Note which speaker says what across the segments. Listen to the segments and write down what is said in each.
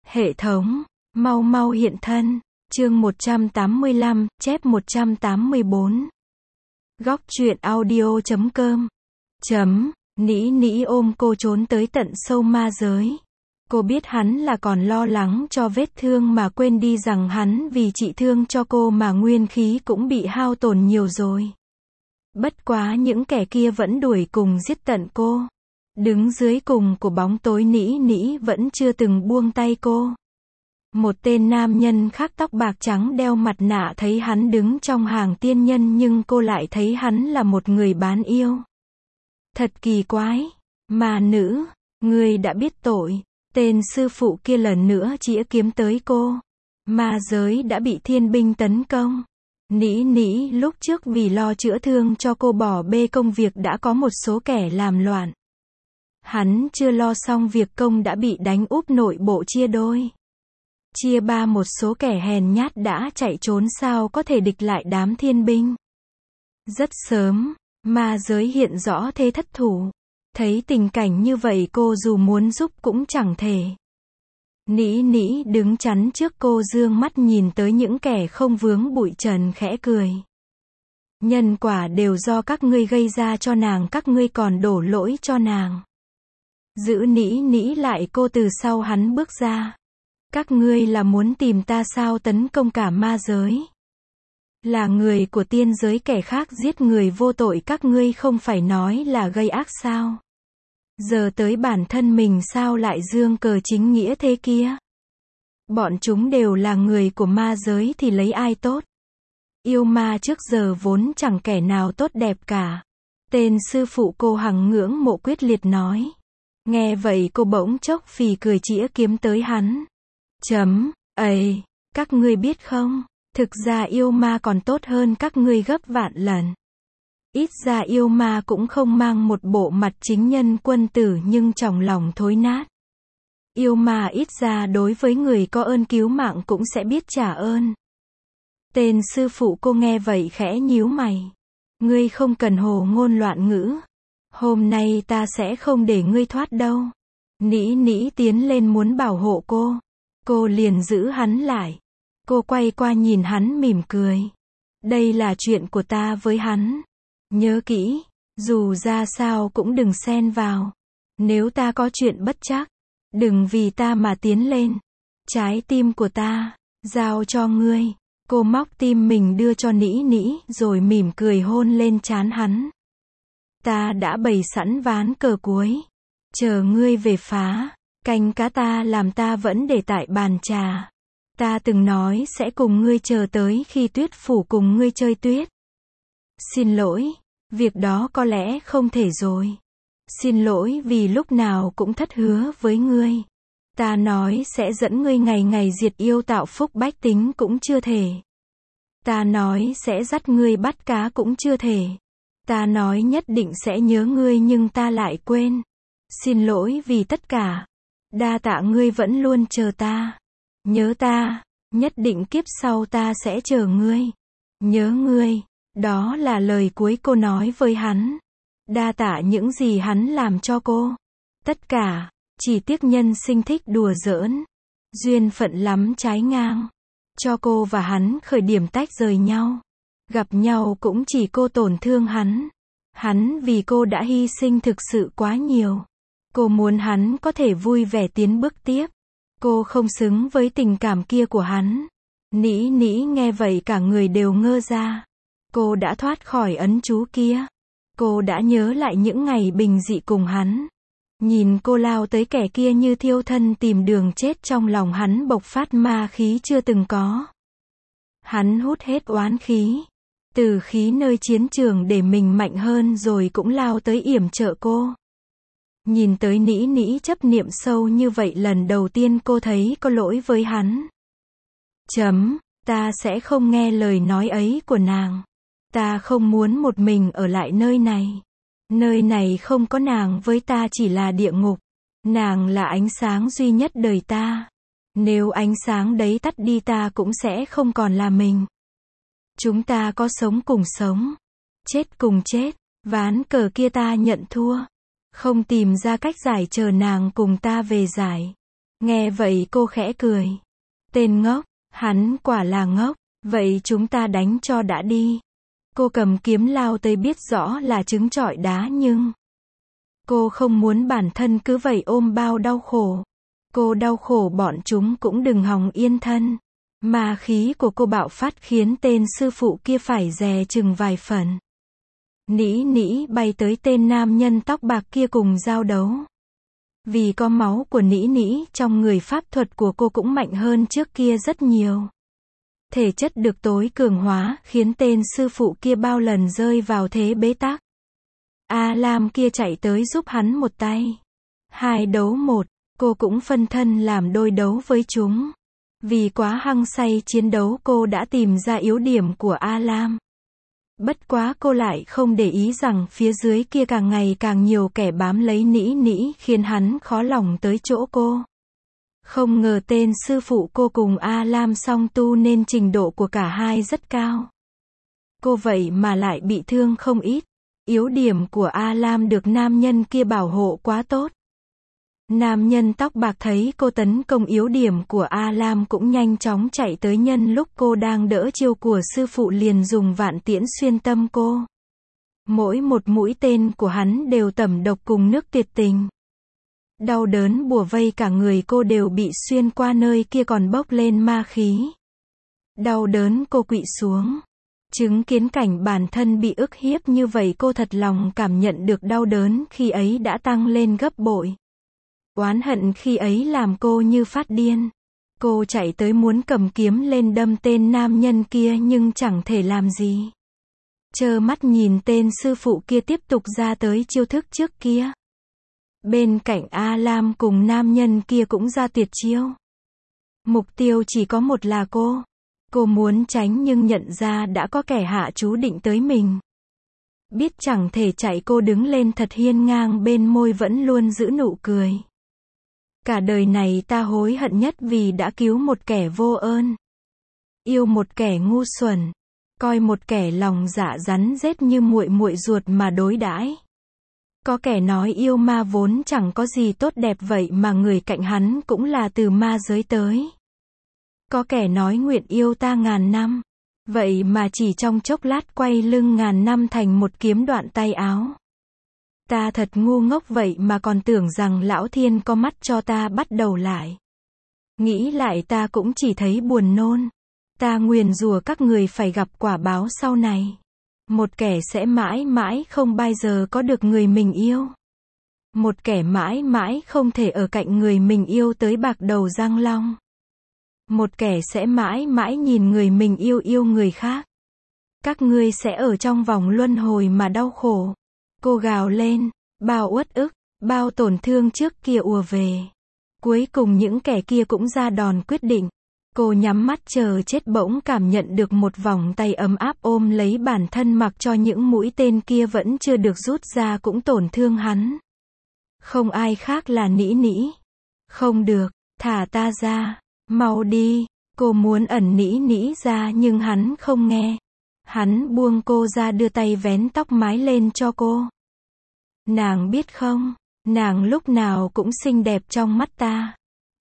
Speaker 1: Hệ thống, mau mau hiện thân. Chương 185, chép 184. Góc truyện audio.com. Nĩ nĩ ôm cô trốn tới tận sâu ma giới. Cô biết hắn là còn lo lắng cho vết thương mà quên đi rằng hắn vì trị thương cho cô mà nguyên khí cũng bị hao tổn nhiều rồi. Bất quá những kẻ kia vẫn đuổi cùng giết tận cô. Đứng dưới cùng của bóng tối nĩ nĩ vẫn chưa từng buông tay cô. Một tên nam nhân khác tóc bạc trắng đeo mặt nạ thấy hắn đứng trong hàng tiên nhân nhưng cô lại thấy hắn là một người bán yêu. Thật kỳ quái. Ma nữ, ngươi đã biết tội. Tên sư phụ kia lần nữa chĩa kiếm tới cô. Ma giới đã bị thiên binh tấn công. Nĩ nĩ lúc trước vì lo chữa thương cho cô bỏ bê công việc đã có một số kẻ làm loạn. Hắn chưa lo xong việc công đã bị đánh úp nội bộ chia đôi. Chia ba một số kẻ hèn nhát đã chạy trốn sao có thể địch lại đám thiên binh. Rất sớm, ma giới hiện rõ thế thất thủ. Thấy tình cảnh như vậy cô dù muốn giúp cũng chẳng thể. Nĩ nĩ đứng chắn trước cô dương mắt nhìn tới những kẻ không vướng bụi trần khẽ cười. Nhân quả đều do các ngươi gây ra cho nàng, các ngươi còn đổ lỗi cho nàng. Giữ nĩ nĩ lại cô từ sau hắn bước ra. Các ngươi là muốn tìm ta sao tấn công cả ma giới? Là người của tiên giới kẻ khác giết người vô tội các ngươi không phải nói là gây ác sao? Giờ tới bản thân mình sao lại dương cờ chính nghĩa thế kia? Bọn chúng đều là người của ma giới thì lấy ai tốt? Yêu ma trước giờ vốn chẳng kẻ nào tốt đẹp cả. Tên sư phụ cô hằng ngưỡng mộ quyết liệt nói. Nghe vậy cô bỗng chốc phì cười chĩa kiếm tới hắn. Ấy, các ngươi biết không, thực ra yêu ma còn tốt hơn các ngươi gấp vạn lần. Ít ra yêu ma cũng không mang một bộ mặt chính nhân quân tử nhưng trong lòng thối nát. Yêu ma ít ra đối với người có ơn cứu mạng cũng sẽ biết trả ơn. Tên sư phụ cô nghe vậy khẽ nhíu mày. Ngươi không cần hồ ngôn loạn ngữ. Hôm nay ta sẽ không để ngươi thoát đâu. Nĩ nĩ tiến lên muốn bảo hộ cô. Cô liền giữ hắn lại. Cô quay qua nhìn hắn mỉm cười. Đây là chuyện của ta với hắn. Nhớ kỹ, dù ra sao cũng đừng xen vào. Nếu ta có chuyện bất trắc, đừng vì ta mà tiến lên. Trái tim của ta, giao cho ngươi. Cô móc tim mình đưa cho nĩ nĩ rồi mỉm cười hôn lên trán hắn. Ta đã bày sẵn ván cờ cuối. Chờ ngươi về phá. Canh cá ta làm ta vẫn để tại bàn trà. Ta từng nói sẽ cùng ngươi chờ tới khi tuyết phủ cùng ngươi chơi tuyết. Xin lỗi, việc đó có lẽ không thể rồi. Xin lỗi vì lúc nào cũng thất hứa với ngươi. Ta nói sẽ dẫn ngươi ngày ngày diệt yêu tạo phúc bách tính cũng chưa thể. Ta nói sẽ dắt ngươi bắt cá cũng chưa thể. Ta nói nhất định sẽ nhớ ngươi nhưng ta lại quên. Xin lỗi vì tất cả. Đa tạ ngươi vẫn luôn chờ ta. Nhớ ta, nhất định kiếp sau ta sẽ chờ ngươi. Nhớ ngươi, đó là lời cuối cô nói với hắn. Đa tạ những gì hắn làm cho cô. Tất cả, chỉ tiếc nhân sinh thích đùa giỡn. Duyên phận lắm trái ngang. Cho cô và hắn khởi điểm tách rời nhau. Gặp nhau cũng chỉ cô tổn thương hắn. Hắn vì cô đã hy sinh thực sự quá nhiều. Cô muốn hắn có thể vui vẻ tiến bước tiếp. Cô không xứng với tình cảm kia của hắn. Nĩ nĩ nghe vậy cả người đều ngơ ra. Cô đã thoát khỏi ấn chú kia. Cô đã nhớ lại những ngày bình dị cùng hắn. Nhìn cô lao tới kẻ kia như thiêu thân tìm đường chết trong lòng hắn bộc phát ma khí chưa từng có. Hắn hút hết oán khí. Từ khí nơi chiến trường để mình mạnh hơn rồi cũng lao tới yểm trợ cô. Nhìn tới nĩ nĩ chấp niệm sâu như vậy lần đầu tiên cô thấy có lỗi với hắn. Ta sẽ không nghe lời nói ấy của nàng. Ta không muốn một mình ở lại nơi này. Nơi này không có nàng với ta chỉ là địa ngục. Nàng là ánh sáng duy nhất đời ta. Nếu ánh sáng đấy tắt đi ta cũng sẽ không còn là mình. Chúng ta có sống cùng sống. Chết cùng chết. Ván cờ kia ta nhận thua. Không tìm ra cách giải chờ nàng cùng ta về giải. Nghe vậy cô khẽ cười. Tên ngốc, hắn quả là ngốc, vậy chúng ta đánh cho đã đi. Cô cầm kiếm lao tới biết rõ là trứng trọi đá nhưng cô không muốn bản thân cứ vậy ôm bao đau khổ. Cô đau khổ bọn chúng cũng đừng hòng yên thân. Ma khí của cô bạo phát khiến tên sư phụ kia phải dè chừng vài phần. Nĩ nĩ bay tới tên nam nhân tóc bạc kia cùng giao đấu. Vì có máu của nĩ nĩ trong người, pháp thuật của cô cũng mạnh hơn trước kia rất nhiều. Thể chất được tối cường hóa, khiến tên sư phụ kia bao lần rơi vào thế bế tắc. A Lam kia chạy tới giúp hắn một tay. 2 đấu 1, cô cũng phân thân làm đôi đấu với chúng. Vì quá hăng say chiến đấu cô đã tìm ra yếu điểm của A Lam. Bất quá cô lại không để ý rằng phía dưới kia càng ngày càng nhiều kẻ bám lấy nĩ nĩ khiến hắn khó lòng tới chỗ cô. Không ngờ tên sư phụ cô cùng A Lam song tu nên trình độ của cả hai rất cao. Cô vậy mà lại bị thương không ít. Yếu điểm của A Lam được nam nhân kia bảo hộ quá tốt. Nam nhân tóc bạc thấy cô tấn công yếu điểm của A Lam cũng nhanh chóng chạy tới, nhân lúc cô đang đỡ chiêu của sư phụ liền dùng vạn tiễn xuyên tâm cô. Mỗi một mũi tên của hắn đều tẩm độc cùng nước tuyệt tình. Đau đớn bủa vây cả người cô, đều bị xuyên qua nơi kia còn bốc lên ma khí. Đau đớn cô quỵ xuống. Chứng kiến cảnh bản thân bị ức hiếp như vậy, cô thật lòng cảm nhận được đau đớn khi ấy đã tăng lên gấp bội. Oán hận khi ấy làm cô như phát điên. Cô chạy tới muốn cầm kiếm lên đâm tên nam nhân kia nhưng chẳng thể làm gì. Trơ mắt nhìn tên sư phụ kia tiếp tục ra tới chiêu thức trước kia. Bên cạnh A Lam cùng nam nhân kia cũng ra tuyệt chiêu. Mục tiêu chỉ có một là cô. Cô muốn tránh nhưng nhận ra đã có kẻ hạ chú định tới mình. Biết chẳng thể chạy, cô đứng lên thật hiên ngang, bên môi vẫn luôn giữ nụ cười. Cả đời này ta hối hận nhất vì đã cứu một kẻ vô ơn. Yêu một kẻ ngu xuẩn. Coi một kẻ lòng dạ rắn rết như muội muội ruột mà đối đãi. Có kẻ nói yêu ma vốn chẳng có gì tốt đẹp, vậy mà người cạnh hắn cũng là từ ma giới tới. Có kẻ nói nguyện yêu ta ngàn năm. Vậy mà chỉ trong chốc lát quay lưng ngàn năm thành một kiếm đoạn tay áo. Ta thật ngu ngốc, vậy mà còn tưởng rằng lão thiên có mắt cho ta bắt đầu lại. Nghĩ lại ta cũng chỉ thấy buồn nôn. Ta nguyền rủa các người phải gặp quả báo sau này. Một kẻ sẽ mãi mãi không bao giờ có được người mình yêu. Một kẻ mãi mãi không thể ở cạnh người mình yêu tới bạc đầu răng long. Một kẻ sẽ mãi mãi nhìn người mình yêu yêu người khác. Các ngươi sẽ ở trong vòng luân hồi mà đau khổ. Cô gào lên, bao uất ức, bao tổn thương trước kia ùa về. Cuối cùng những kẻ kia cũng ra đòn quyết định. Cô nhắm mắt chờ chết, bỗng cảm nhận được một vòng tay ấm áp ôm lấy bản thân, mặc cho những mũi tên kia vẫn chưa được rút ra cũng tổn thương hắn. Không ai khác là nĩ nĩ. Không được, thả ta ra, mau đi. Cô muốn ẩn nĩ nĩ ra nhưng hắn không nghe. Hắn buông cô ra, đưa tay vén tóc mái lên cho cô. Nàng biết không, nàng lúc nào cũng xinh đẹp trong mắt ta.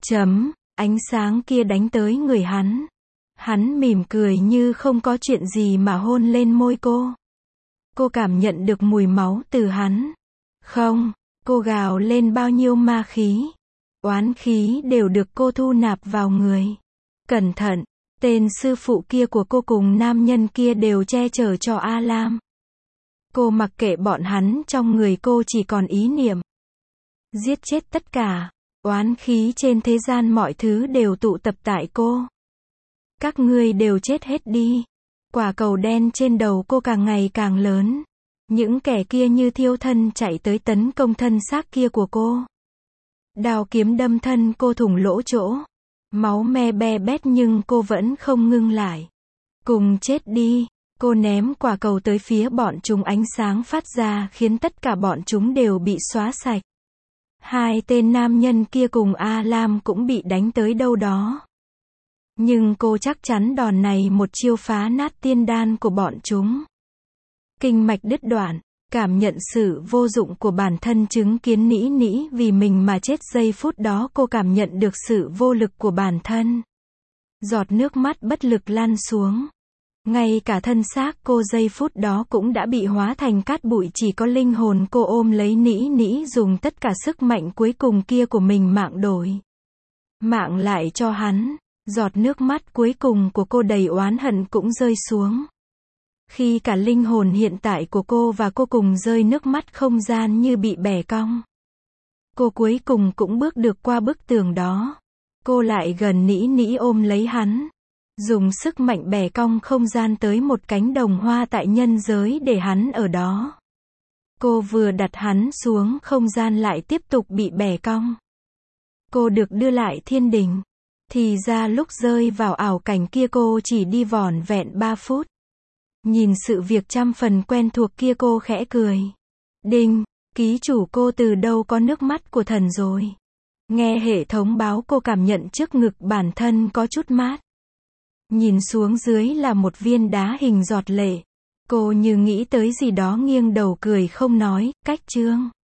Speaker 1: Ánh sáng kia đánh tới người hắn. Hắn mỉm cười như không có chuyện gì mà hôn lên môi cô. Cô cảm nhận được mùi máu từ hắn. Không, cô gào lên, bao nhiêu ma khí, oán khí đều được cô thu nạp vào người. Cẩn thận, tên sư phụ kia của cô cùng nam nhân kia đều che chở cho A Lam. Cô mặc kệ bọn hắn, trong người cô chỉ còn ý niệm giết chết tất cả. Oán khí trên thế gian mọi thứ đều tụ tập tại cô. Các ngươi đều chết hết đi. Quả cầu đen trên đầu cô càng ngày càng lớn. Những kẻ kia như thiêu thân chạy tới tấn công thân xác kia của cô. Đao kiếm đâm thân cô thủng lỗ chỗ. Máu me be bét nhưng cô vẫn không ngưng lại. Cùng chết đi. Cô ném quả cầu tới phía bọn chúng, ánh sáng phát ra khiến tất cả bọn chúng đều bị xóa sạch. Hai tên nam nhân kia cùng A Lam cũng bị đánh tới đâu đó. Nhưng cô chắc chắn đòn này một chiêu phá nát tiên đan của bọn chúng. Kinh mạch đứt đoạn, Cảm nhận sự vô dụng của bản thân, chứng kiến Nĩ Nĩ vì mình mà chết, giây phút đó cô cảm nhận được sự vô lực của bản thân. Giọt nước mắt bất lực lan xuống. Ngay cả thân xác cô giây phút đó cũng đã bị hóa thành cát bụi, chỉ có linh hồn cô ôm lấy Nĩ Nĩ, dùng tất cả sức mạnh cuối cùng kia của mình mạng đổi mạng lại cho hắn. Giọt nước mắt cuối cùng của cô đầy oán hận cũng rơi xuống. Khi cả linh hồn hiện tại của cô và cô cùng rơi nước mắt, không gian như bị bẻ cong. Cô cuối cùng cũng bước được qua bức tường đó. Cô lại gần Nĩ Nĩ ôm lấy hắn. Dùng sức mạnh bẻ cong không gian tới một cánh đồng hoa tại nhân giới để hắn ở đó. Cô vừa đặt hắn xuống, không gian lại tiếp tục bị bẻ cong. Cô được đưa lại thiên đình. Thì ra lúc rơi vào ảo cảnh kia cô chỉ đi vỏn vẹn 3 phút. Nhìn sự việc trăm phần quen thuộc kia, cô khẽ cười. Đinh, ký chủ, cô từ đâu có nước mắt của thần rồi. Nghe hệ thống báo, cô cảm nhận trước ngực bản thân có chút mát. Nhìn xuống dưới là một viên đá hình giọt lệ. Cô như nghĩ tới gì đó, nghiêng đầu cười không nói. Cách chương